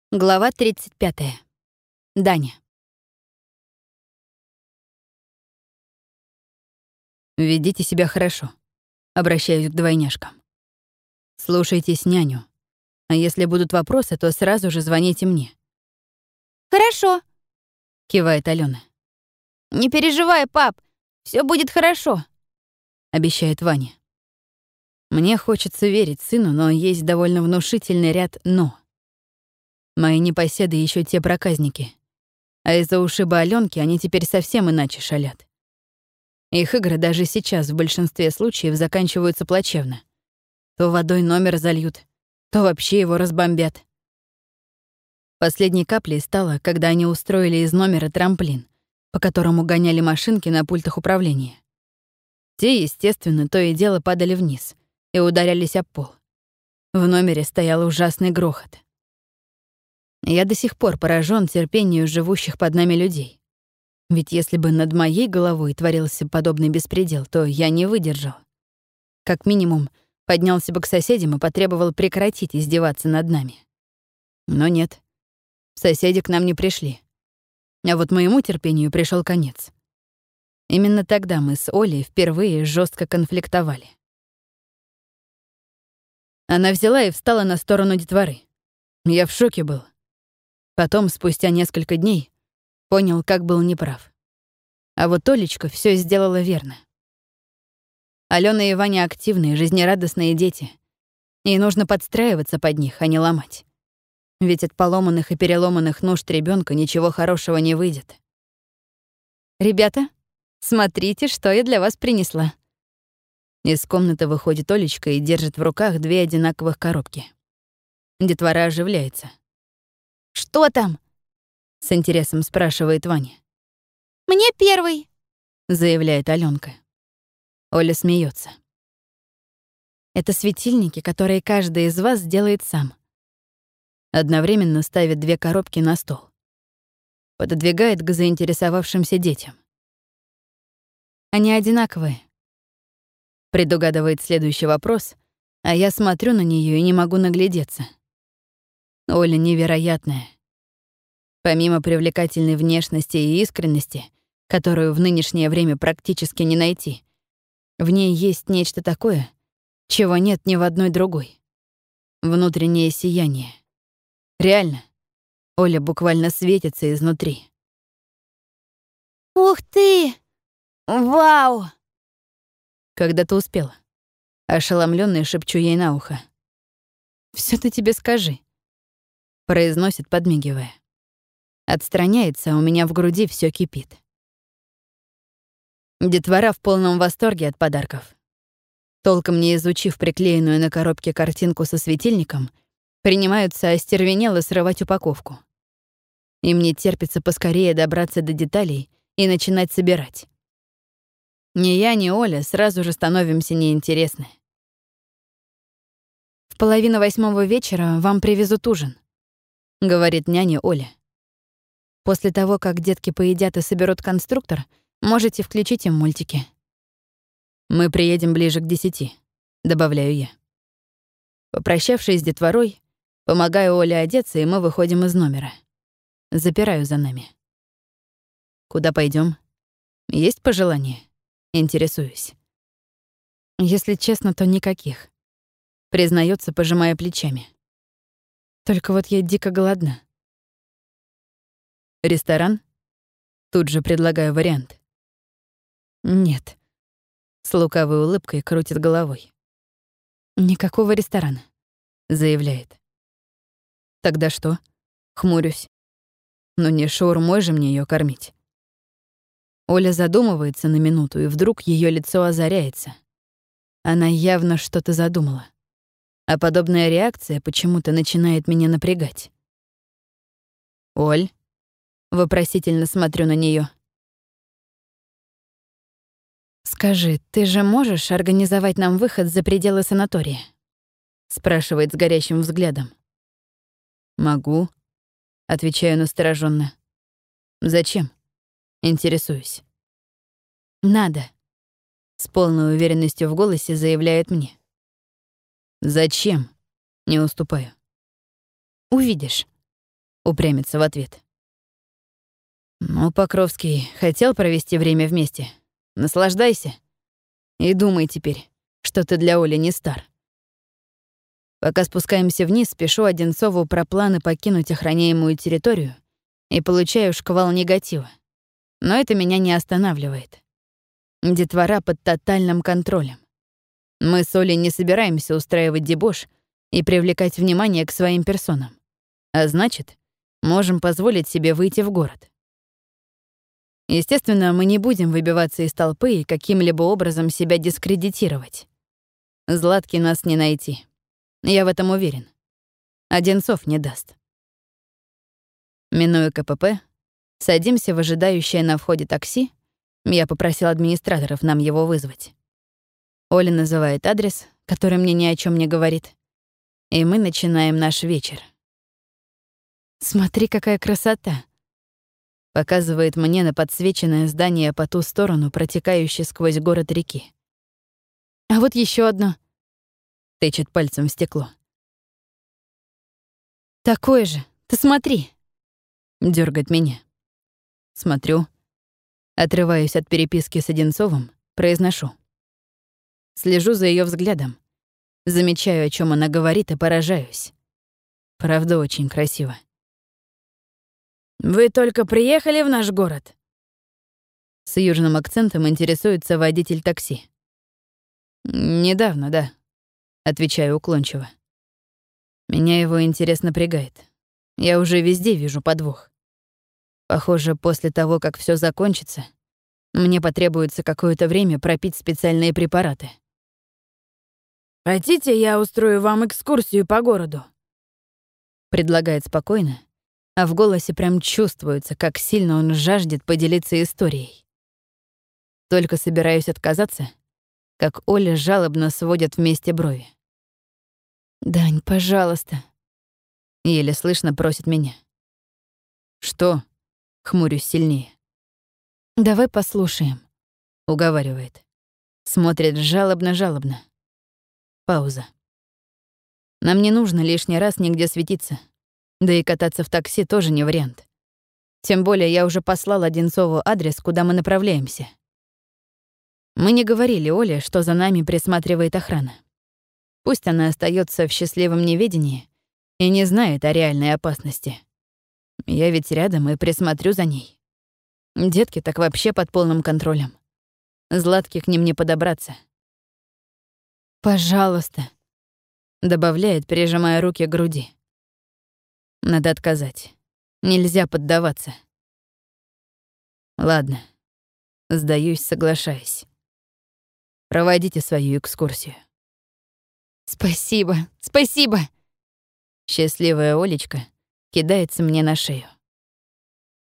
Глава 35. Даня. «Ведите себя хорошо», — обращаюсь к двойняшкам. «Слушайтесь няню. А если будут вопросы, то сразу же звоните мне», «Хорошо. — кивает Алена. Не переживай, пап. Все будет хорошо», — обещает Ваня. Мне хочется верить сыну, но есть довольно внушительный ряд «но». Мои непоседы еще те проказники. А из-за ушиба Алёнки они теперь совсем иначе шалят. Их игры даже сейчас в большинстве случаев заканчиваются плачевно. То водой номер зальют, то вообще его разбомбят. Последней каплей стало, когда они устроили из номера трамплин, по которому гоняли машинки на пультах управления. Те, естественно, то и дело падали вниз и ударялись об пол. В номере стоял ужасный грохот. Я до сих пор поражен терпению живущих под нами людей. Ведь если бы над моей головой творился подобный беспредел, то я не выдержал. Как минимум, поднялся бы к соседям и потребовал прекратить издеваться над нами. Но нет, соседи к нам не пришли. А вот моему терпению пришел конец. Именно тогда мы с Олей впервые жестко конфликтовали. Она взяла и встала на сторону детворы. Я в шоке был. Потом, спустя несколько дней, понял, как был неправ. А вот Олечка все сделала верно. Алена и Ваня активные, жизнерадостные дети. И нужно подстраиваться под них, а не ломать. Ведь от поломанных и переломанных нужд ребенка ничего хорошего не выйдет. «Ребята, смотрите, что я для вас принесла». Из комнаты выходит Олечка и держит в руках 2 одинаковых коробки. Детвора оживляется. «Что там?» — с интересом спрашивает Ваня. «Мне первый», — заявляет Алёнка. Оля смеется. «Это светильники, которые каждый из вас сделает сам». Одновременно ставит 2 коробки на стол. Пододвигает к заинтересовавшимся детям. «Они одинаковые». Предугадывает следующий вопрос, а я смотрю на нее и не могу наглядеться. Оля невероятная. Помимо привлекательной внешности и искренности, которую в нынешнее время практически не найти, в ней есть нечто такое, чего нет ни в одной другой. Внутреннее сияние. Реально, Оля буквально светится изнутри. «Ух ты! Вау!» «Когда ты успела?» Ошеломлённый шепчу ей на ухо. «Всё ты тебе скажи», — произносит, подмигивая. Отстраняется, а у меня в груди всё кипит. Детвора в полном восторге от подарков. Толком не изучив приклеенную на коробке картинку со светильником, принимаются остервенело срывать упаковку. Им не терпится поскорее добраться до деталей и начинать собирать. Ни я, ни Оля сразу же становимся неинтересны. «В 7:30 вечера вам привезут ужин», — говорит няня Оля. «После того, как детки поедят и соберут конструктор, можете включить им мультики». «Мы приедем ближе к 10», — добавляю я. Попрощавшись с детворой, помогаю Оле одеться, и мы выходим из номера. Запираю за нами. «Куда пойдем? Есть пожелания?» Интересуюсь. Если честно, то никаких. Признается, пожимая плечами. Только вот я дико голодна. Ресторан? Тут же предлагаю вариант. Нет. С лукавой улыбкой крутит головой. Никакого ресторана, заявляет. Тогда что? Хмурюсь. Ну не шаурмой же мне ее кормить. Оля задумывается на минуту, и вдруг ее лицо озаряется. Она явно что-то задумала. А подобная реакция почему-то начинает меня напрягать. «Оль?» — вопросительно смотрю на нее. «Скажи, ты же можешь организовать нам выход за пределы санатория?» — спрашивает с горящим взглядом. «Могу», — отвечаю настороженно. «Зачем?» — интересуюсь. «Надо», — с полной уверенностью в голосе заявляет мне. «Зачем?» — не уступаю. «Увидишь». упрямится в ответ. Ну, Покровский хотел провести время вместе. Наслаждайся. И думай теперь, что ты для Оли не стар. Пока спускаемся вниз, пишу Одинцову про планы покинуть охраняемую территорию и получаю шквал негатива. Но это меня не останавливает. Детвора под тотальным контролем. Мы с Олей не собираемся устраивать дебош и привлекать внимание к своим персонам. А значит, можем позволить себе выйти в город. Естественно, мы не будем выбиваться из толпы и каким-либо образом себя дискредитировать. Златки нас не найти. Я в этом уверен. Одинцов не даст. Минуя КПП, садимся в ожидающее на входе такси. Я попросил администраторов нам его вызвать. Оля называет адрес, который мне ни о чем не говорит. И мы начинаем наш вечер. «Смотри, какая красота!» Показывает мне на подсвеченное здание по ту сторону, протекающее сквозь город реки. «А вот еще одно!» Тычет пальцем в стекло. «Такое же! Ты смотри!» Дёргает меня. Смотрю. Отрываюсь от переписки с Одинцовым, произношу. Слежу за ее взглядом. Замечаю, о чем она говорит, и поражаюсь. Правда, очень красиво. «Вы только приехали в наш город?» С южным акцентом интересуется водитель такси. «Недавно, да», — отвечаю уклончиво. Меня его интерес напрягает. Я уже везде вижу подвох. Похоже, после того, как все закончится, мне потребуется какое-то время пропить специальные препараты. «Хотите, я устрою вам экскурсию по городу?» Предлагает спокойно, а в голосе прям чувствуется, как сильно он жаждет поделиться историей. Только собираюсь отказаться, как Оля жалобно сводит вместе брови. «Дань, пожалуйста», — еле слышно просит меня. «Что?» — хмурюсь сильнее. «Давай послушаем», — уговаривает. Смотрит жалобно-жалобно. Пауза. Нам не нужно лишний раз нигде светиться. Да и кататься в такси тоже не вариант. Тем более я уже послал Одинцову адрес, куда мы направляемся. Мы не говорили Оле, что за нами присматривает охрана. Пусть она остается в счастливом неведении и не знает о реальной опасности. Я ведь рядом и присмотрю за ней. Детки так вообще под полным контролем. Златке к ним не подобраться. «Пожалуйста», — добавляет, прижимая руки к груди. Надо отказать. Нельзя поддаваться. Ладно. Сдаюсь, соглашаясь. Проводите свою экскурсию. «Спасибо, спасибо!» Счастливая Олечка кидается мне на шею.